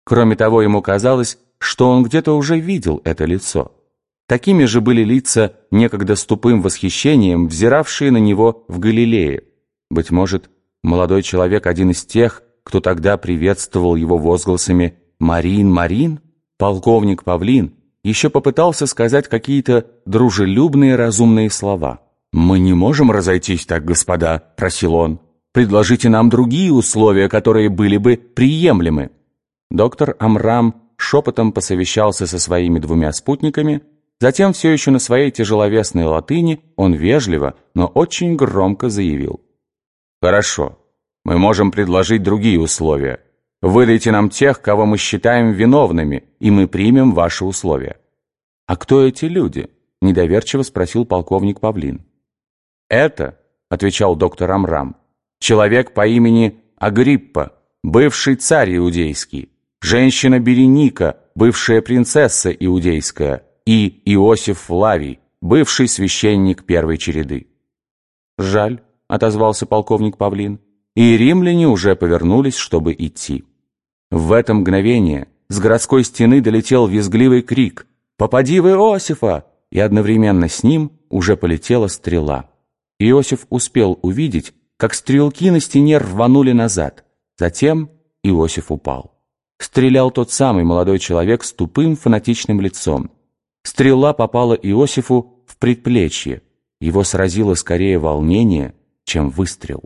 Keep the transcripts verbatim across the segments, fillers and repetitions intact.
Кроме того, ему казалось, что он где-то уже видел это лицо. Такими же были лица, некогда с тупым восхищением, взиравшие на него в Галилее. Быть может, молодой человек один из тех, кто тогда приветствовал его возгласами «Марин, Марин», полковник Павлин, еще попытался сказать какие-то дружелюбные разумные слова. «Мы не можем разойтись так, господа», — просил он. «Предложите нам другие условия, которые были бы приемлемы». Доктор Амрам шепотом посовещался со своими двумя спутниками. Затем, все еще на своей тяжеловесной латыни, он вежливо, но очень громко заявил: «Хорошо, мы можем предложить другие условия. Выдайте нам тех, кого мы считаем виновными, и мы примем ваши условия». «А кто эти люди?» — недоверчиво спросил полковник Павлин. «Это, — отвечал доктор Амрам, — человек по имени Агриппа, бывший царь иудейский, женщина Береника, бывшая принцесса иудейская, и Иосиф Флавий, бывший священник первой череды». «Жаль», — отозвался полковник Павлин, и римляне уже повернулись, чтобы идти. В это мгновение с городской стены долетел визгливый крик «Попади в Иосифа!», и одновременно с ним уже полетела стрела. Иосиф успел увидеть, как стрелки на стене рванули назад. Затем Иосиф упал. Стрелял тот самый молодой человек с тупым фанатичным лицом. Стрела попала Иосифу в предплечье. Его сразило скорее волнение, чем выстрел.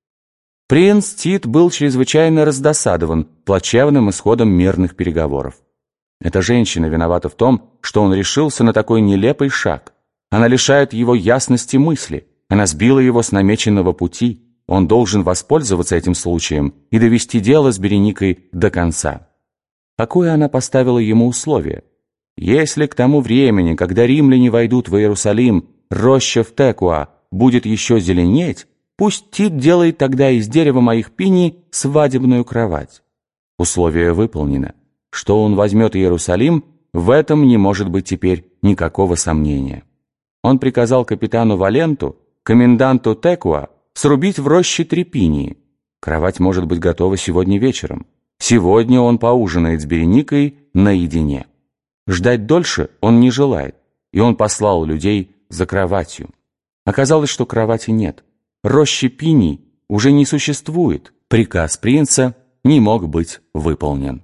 Принц Тит был чрезвычайно раздосадован плачевным исходом мирных переговоров. Эта женщина виновата в том, что он решился на такой нелепый шаг. Она лишает его ясности мысли. Она сбила его с намеченного пути. Он должен воспользоваться этим случаем и довести дело с Береникой до конца. Какое она поставила ему условие? Если к тому времени, когда римляне войдут в Иерусалим, роща в Текуа будет еще зеленеть, пусть Тит делает тогда из дерева моих пиний свадебную кровать. Условие выполнено. Что он возьмет Иерусалим, в этом не может быть теперь никакого сомнения. Он приказал капитану Валенту, коменданту Текуа, срубить в роще три пинии. Кровать может быть готова сегодня вечером. Сегодня он поужинает с Береникой наедине. Ждать дольше он не желает, и он послал людей за кроватью. Оказалось, что кровати нет. Рощи пиний уже не существует. Приказ принца не мог быть выполнен.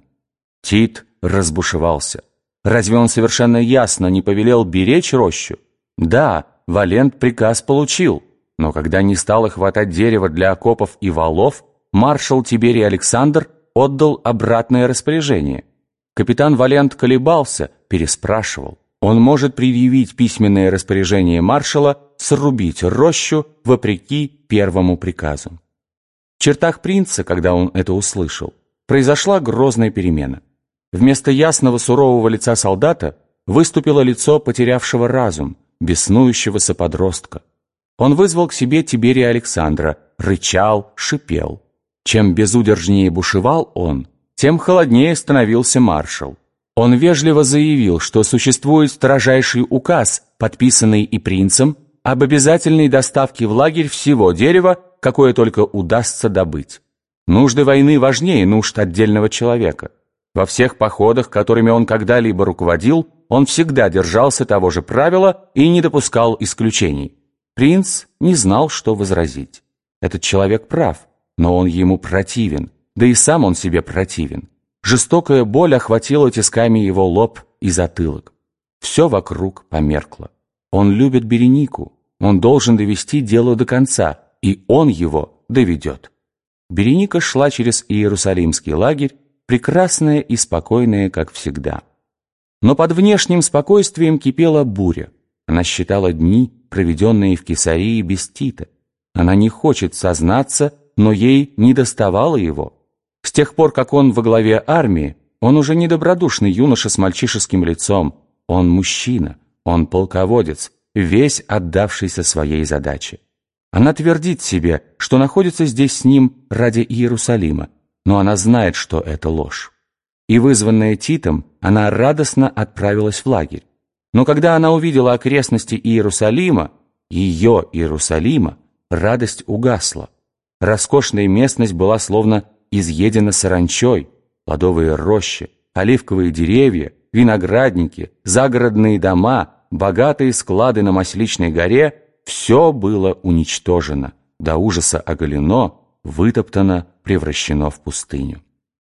Тит разбушевался. Разве он совершенно ясно не повелел беречь рощу? Да, Валент приказ получил, но когда не стало хватать дерева для окопов и валов, маршал Тиберий Александр отдал обратное распоряжение. Капитан Валент колебался, переспрашивал. Он может предъявить письменное распоряжение маршала срубить рощу вопреки первому приказу. В чертах принца, когда он это услышал, произошла грозная перемена. Вместо ясного сурового лица солдата выступило лицо потерявшего разум, беснующегося подростка. Он вызвал к себе Тиберия Александра, рычал, шипел. Чем безудержнее бушевал он, тем холоднее становился маршал. Он вежливо заявил, что существует строжайший указ, подписанный и принцем, об обязательной доставке в лагерь всего дерева, какое только удастся добыть. Нужды войны важнее нужд отдельного человека. Во всех походах, которыми он когда-либо руководил, он всегда держался того же правила и не допускал исключений. Принц не знал, что возразить. Этот человек прав, но он ему противен, да и сам он себе противен. Жестокая боль охватила тисками его лоб и затылок. Все вокруг померкло. Он любит Беренику, он должен довести дело до конца, и он его доведет. Береника шла через Иерусалимский лагерь, прекрасная и спокойная, как всегда. Но под внешним спокойствием кипела буря. Она считала дни, проведенные в Кесарии без Тита. Она не хочет сознаться, но ей недоставало его. С тех пор, как он во главе армии, он уже не добродушный юноша с мальчишеским лицом. Он мужчина, он полководец, весь отдавшийся своей задаче. Она твердит себе, что находится здесь с ним ради Иерусалима, но она знает, что это ложь. И вызванная Титом, она радостно отправилась в лагерь. Но когда она увидела окрестности Иерусалима, ее Иерусалима, радость угасла. Роскошная местность была словно изъедена саранчой. плодовые рощи, оливковые деревья, виноградники, загородные дома, богатые склады на Масличной горе — все было уничтожено, до ужаса оголено, вытоптано, превращено в пустыню.